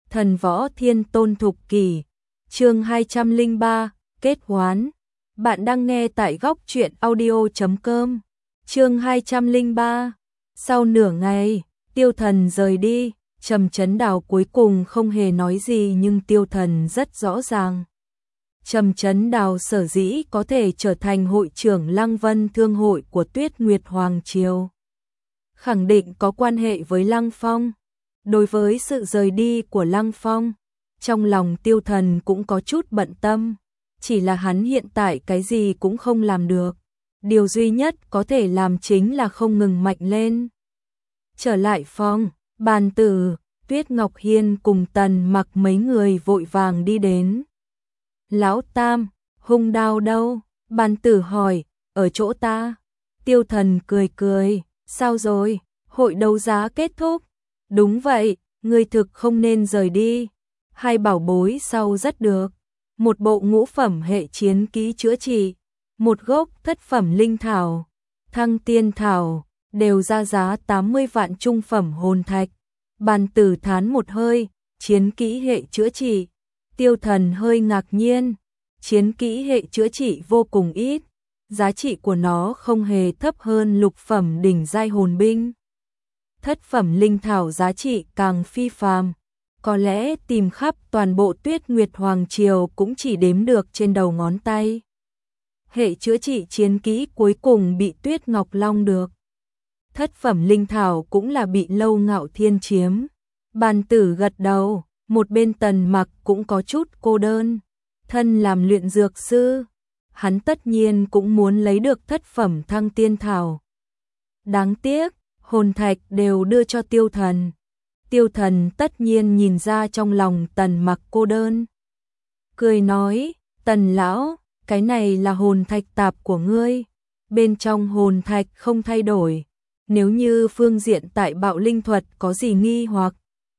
Thần võ thiên tôn thục kỷ, chương 203, kết hoán. Bạn đang nghe tại góc truyện audio.com, chương 203. Sau nửa ngày, Tiêu Thần rời đi, Trầm Chấn Đào cuối cùng không hề nói gì nhưng Tiêu Thần rất rõ ràng. Trầm Chấn Đào sở dĩ có thể trở thành hội trưởng Lăng Vân Thương hội của Tuyết Nguyệt Hoàng Triều, khẳng định có quan hệ với Lăng Phong. Đối với sự rời đi của Lăng Phong, trong lòng Tiêu Thần cũng có chút bận tâm, chỉ là hắn hiện tại cái gì cũng không làm được. Điều duy nhất có thể làm chính là không ngừng mạnh lên. Trở lại phòng, Bàn Tử, Tuyết Ngọc Hiên cùng Tần Mặc mấy người vội vàng đi đến. Lão Tam, hung đao đâu? Bàn Tử hỏi, ở chỗ ta. Tiêu Thần cười cười, sao rồi, hội đấu giá kết thúc? Đúng vậy, ngươi thực không nên rời đi. Hai bảo bối sau rất được. Một bộ ngũ phẩm hệ chiến kỹ chữa trị, một gốc thất phẩm linh thảo, thăng tiên thảo, đều ra giá 80 vạn trung phẩm hồn thạch. Bàn Tử thán một hơi, chiến kỹ hệ chữa trị. Tiêu Thần hơi ngạc nhiên, chiến kỹ hệ chữa trị vô cùng ít, giá trị của nó không hề thấp hơn lục phẩm đỉnh giai hồn binh. Thất phẩm linh thảo giá trị càng phi phàm, có lẽ tìm khắp toàn bộ Tuyết Nguyệt Hoàng Triều cũng chỉ đếm được trên đầu ngón tay. Hệ chữa trị chiến kỹ cuối cùng bị Tuyết Ngọc Long được. Thất phẩm linh thảo cũng là bị Lâu Ngạo Thiên chiếm. Bàn Tử gật đầu, một bên Tần Mặc cũng có chút cô đơn. Thân làm luyện dược sư, hắn tất nhiên cũng muốn lấy được thất phẩm thăng tiên thảo. Đáng tiếc, hồn thạch đều đưa cho Tiêu Thần. Tiêu Thần tất nhiên nhìn ra trong lòng Tần Mặc cô đơn. Cười nói, Tần lão, cái này là hồn thạch tạp của ngươi. Bên trong hồn thạch không thay đổi. Nếu như phương diện tại bạo linh thuật có gì nghi hoặc,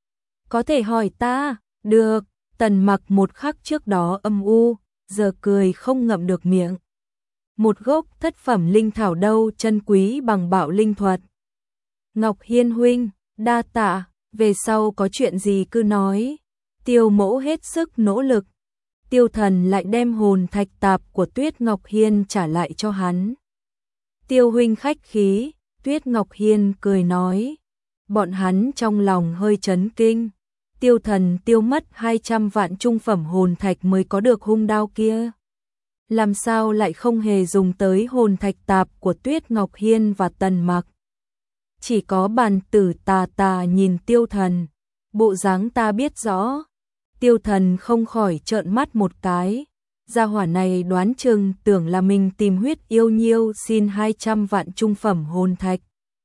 có thể hỏi ta. Được. Tần Mặc một khắc trước đó âm u, giờ cười không ngậm được miệng. Một gốc thất phẩm linh thảo đâu chân quý bằng bạo linh thuật. Ngọc Hiên huynh, đa tạ, về sau có chuyện gì cứ nói. Tiêu mẫu hết sức nỗ lực. Tiêu Thần lại đem hồn thạch tạp của Tuyết Ngọc Hiên trả lại cho hắn. Tiêu huynh khách khí, Tuyết Ngọc Hiên cười nói. Bọn hắn trong lòng hơi chấn kinh. Tiêu Thần tiêu mất 200 vạn trung phẩm hồn thạch mới có được hung đao kia. Làm sao lại không hề dùng tới hồn thạch tạp của Tuyết Ngọc Hiên và Tần Mặc. Chỉ có Bàn Tử tà tà nhìn Tiêu Thần, bộ dáng ta biết rõ. Tiêu Thần không khỏi trợn mắt một cái, gia hỏa này đoán chừng tưởng là mình tìm huyết yêu nhiêu xin 200 vạn trung phẩm hồn thạch.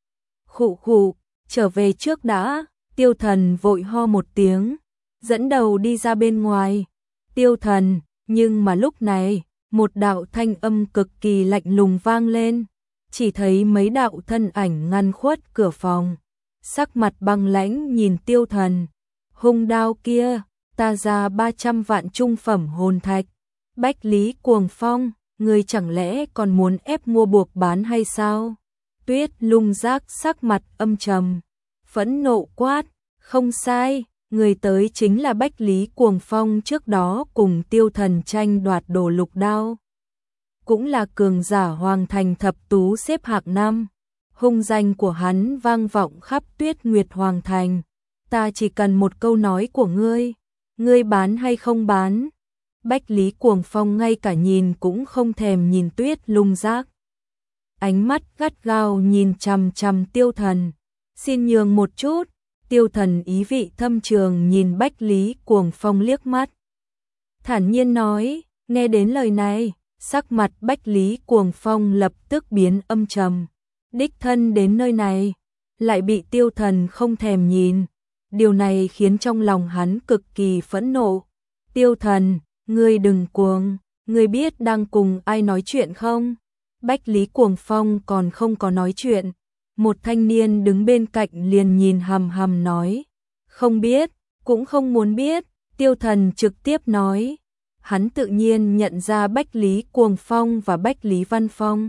Khụ khụ, trở về trước đã. Tiêu Thần vội ho một tiếng, dẫn đầu đi ra bên ngoài. Tiêu Thần, nhưng mà lúc này, một đạo thanh âm cực kỳ lạnh lùng vang lên. Chỉ thấy mấy đạo thân ảnh ngăn khuất cửa phòng, sắc mặt băng lãnh nhìn Tiêu Thần. Hung đao kia, ta ra 300 vạn trung phẩm hồn thạch. Bách Lý Cuồng Phong, ngươi chẳng lẽ còn muốn ép mua buộc bán hay sao? Tuyết Lung Giác sắc mặt âm trầm, phẫn nộ quát, không sai, người tới chính là Bách Lý Cuồng Phong trước đó cùng Tiêu Thần tranh đoạt đồ lục đao. Cũng là cường giả Hoàng Thành thập tú xếp hạng 5. Hung danh của hắn vang vọng khắp Tuyết Nguyệt Hoàng Thành. Ta chỉ cần một câu nói của ngươi bán hay không bán? Bách Lý Cuồng Phong ngay cả nhìn cũng không thèm nhìn Tuyết Lung Giác. Ánh mắt gắt gao nhìn chằm chằm Tiêu Thần. Xin nhường một chút. Tiêu Thần ý vị thâm trường nhìn Bách Lý Cuồng Phong liếc mắt. Thản nhiên nói, nghe đến lời này, sắc mặt Bách Lý Cuồng Phong lập tức biến âm trầm. Đích thân đến nơi này, lại bị Tiêu Thần không thèm nhìn. Điều này khiến trong lòng hắn cực kỳ phẫn nộ. Tiêu Thần, ngươi đừng cuồng, ngươi biết đang cùng ai nói chuyện không? Bách Lý Cuồng Phong còn không có nói chuyện. Một thanh niên đứng bên cạnh liền nhìn hằm hằm nói. Không biết, cũng không muốn biết. Tiêu Thần trực tiếp nói. Hắn tự nhiên nhận ra Bách Lý Cuồng Phong và Bách Lý Văn Phong.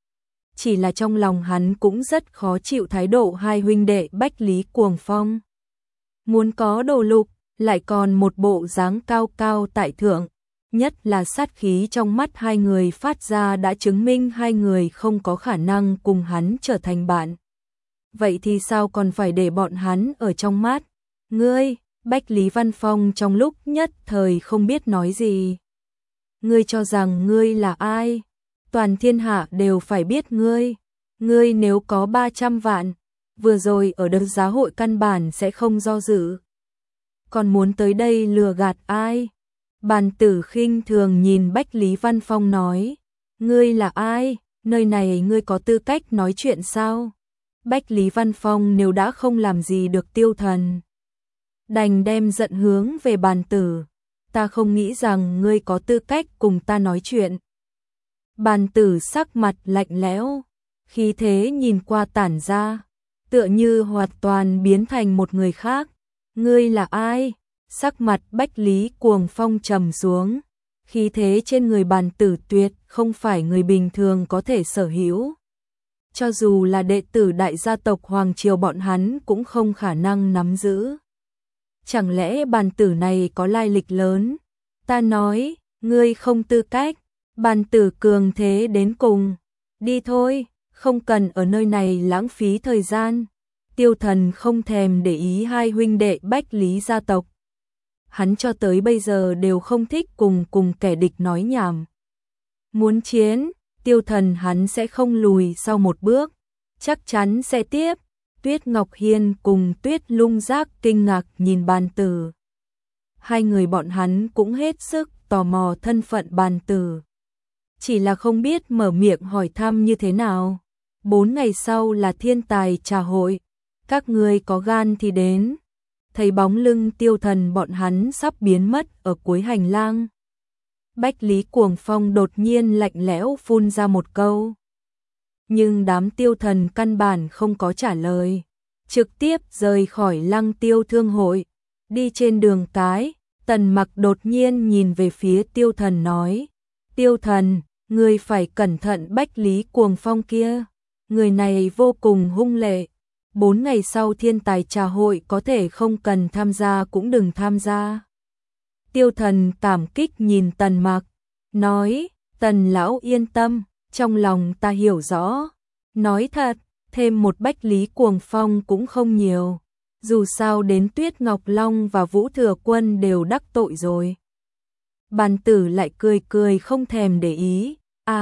Chỉ là trong lòng hắn cũng rất khó chịu thái độ hai huynh đệ Bách Lý Cuồng Phong. Muốn có đồ lục, lại còn một bộ dáng cao cao tại thượng, nhất là sát khí trong mắt hai người phát ra đã chứng minh hai người không có khả năng cùng hắn trở thành bạn. Vậy thì sao còn phải để bọn hắn ở trong mắt? Ngươi, Bách Lý Văn Phong trong lúc nhất thời không biết nói gì. Ngươi cho rằng ngươi là ai? Toàn thiên hạ đều phải biết ngươi. Ngươi nếu có 300 vạn, vừa rồi ở đấu giá hội căn bản sẽ không do dự. Còn muốn tới đây lừa gạt ai? Bàn Tử khinh thường nhìn Bách Lý Văn Phong nói, ngươi là ai? Nơi này ngươi có tư cách nói chuyện sao? Bách Lý Văn Phong nếu đã không làm gì được Tiêu Thần, đành đem giận hướng về Bàn Tử. Ta không nghĩ rằng ngươi có tư cách cùng ta nói chuyện. Bàn Tử sắc mặt lạnh lẽo, khí thế nhìn qua tản ra, tựa như hoàn toàn biến thành một người khác. Ngươi là ai? Sắc mặt Bách Lý Cuồng Phong trầm xuống, khí thế trên người Bàn Tử tuyệt không phải người bình thường có thể sở hữu. Cho dù là đệ tử đại gia tộc Hoàng Triều bọn hắn cũng không khả năng nắm giữ. Chẳng lẽ Bàn Tử này có lai lịch lớn? Ta nói, ngươi không tư cách. Bàn Tử cường thế đến cùng. Đi thôi, không cần ở nơi này lãng phí thời gian. Tiêu Thần không thèm để ý hai huynh đệ Bách Lý gia tộc. Hắn cho tới bây giờ đều không thích cùng kẻ địch nói nhảm. Muốn chiến, Tiêu Thần hắn sẽ không lùi sau một bước, chắc chắn sẽ tiếp. Tuyết Ngọc Hiên cùng Tuyết Lung Giác kinh ngạc nhìn Bàn Tử. Hai người bọn hắn cũng hết sức tò mò thân phận Bàn Tử. Chỉ là không biết mở miệng hỏi thăm như thế nào. 4 ngày sau là thiên tài trà hội. Các ngươi có gan thì đến. Thấy bóng lưng Tiêu Thần bọn hắn sắp biến mất ở cuối hành lang. Bách Lý Cuồng Phong đột nhiên lạnh lẽo phun ra một câu. Nhưng đám Tiêu Thần căn bản không có trả lời. Trực tiếp rời khỏi Lăng Tiêu Thương hội. Đi trên đường cái, Tần Mặc đột nhiên nhìn về phía Tiêu Thần nói. Tiêu Thần, ngươi phải cẩn thận Bách Lý Cuồng Phong kia. Người này vô cùng hung lệ. 4 ngày sau thiên tài trà hội có thể không cần tham gia cũng đừng tham gia. Tiêu Thần cảm kích nhìn Tần Mặc, nói, Tần lão yên tâm, trong lòng ta hiểu rõ. Nói thật, thêm một Bách Lý Cuồng Phong cũng không nhiều. Dù sao đến Tuyết Ngọc Long và Vũ Thừa Quân đều đắc tội rồi. Bàn Tử lại cười cười không thèm để ý.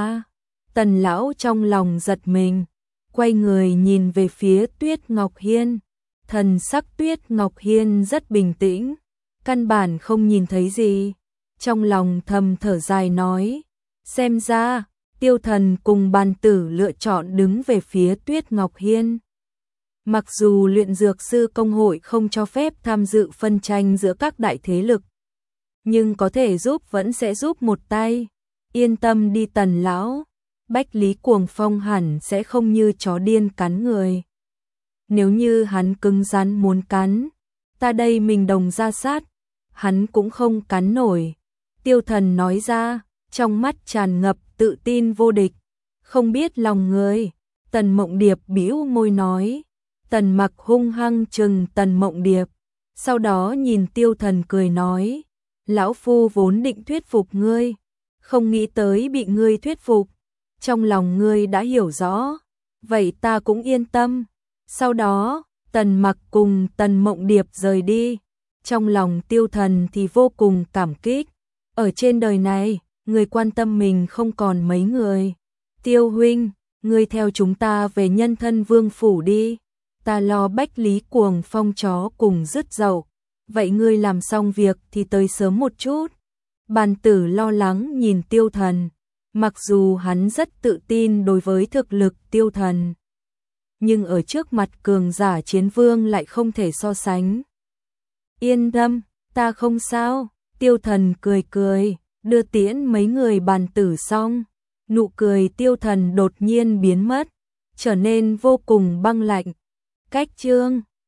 Tần lão trong lòng giật mình, quay người nhìn về phía Tuyết Ngọc Hiên. Thần sắc Tuyết Ngọc Hiên rất bình tĩnh, căn bản không nhìn thấy gì. Trong lòng thầm thở dài nói, xem ra Tiêu Thần cùng Bàn Tử lựa chọn đứng về phía Tuyết Ngọc Hiên. Mặc dù luyện dược sư công hội không cho phép tham dự phân tranh giữa các đại thế lực, nhưng có thể giúp vẫn sẽ giúp một tay. Yên tâm đi Tần lão, Bách Lý Cuồng Phong hẳn sẽ không như chó điên cắn người. Nếu như hắn cứng rắn muốn cắn, ta đây mình đồng ra sát, hắn cũng không cắn nổi. Tiêu Thần nói ra, trong mắt tràn ngập tự tin vô địch. Không biết lòng người. Tần Mộng Điệp bĩu môi nói. Tần Mặc hung hăng trừng Tần Mộng Điệp. Sau đó nhìn Tiêu Thần cười nói. Lão phu vốn định thuyết phục ngươi, không nghĩ tới bị ngươi thuyết phục. Trong lòng ngươi đã hiểu rõ, vậy ta cũng yên tâm. Sau đó, Tần Mặc cùng Tần Mộng Điệp rời đi. Trong lòng Tiêu Thần thì vô cùng cảm kích. Ở trên đời này, người quan tâm mình không còn mấy người. Tiêu huynh, ngươi theo chúng ta về Nhân Thân Vương phủ đi. Ta lo Bách Lý Cuồng Phong chó cùng dứt dậu. Vậy ngươi làm xong việc thì tới sớm một chút. Bàn Tử lo lắng nhìn Tiêu Thần. Mặc dù hắn rất tự tin đối với thực lực Tiêu Thần, nhưng ở trước mặt cường giả chiến vương lại không thể so sánh. Yên tâm, ta không sao. Tiêu Thần cười cười, đưa tiễn mấy người Bàn Tử xong. Nụ cười Tiêu Thần đột nhiên biến mất, trở nên vô cùng băng lạnh. Cách chương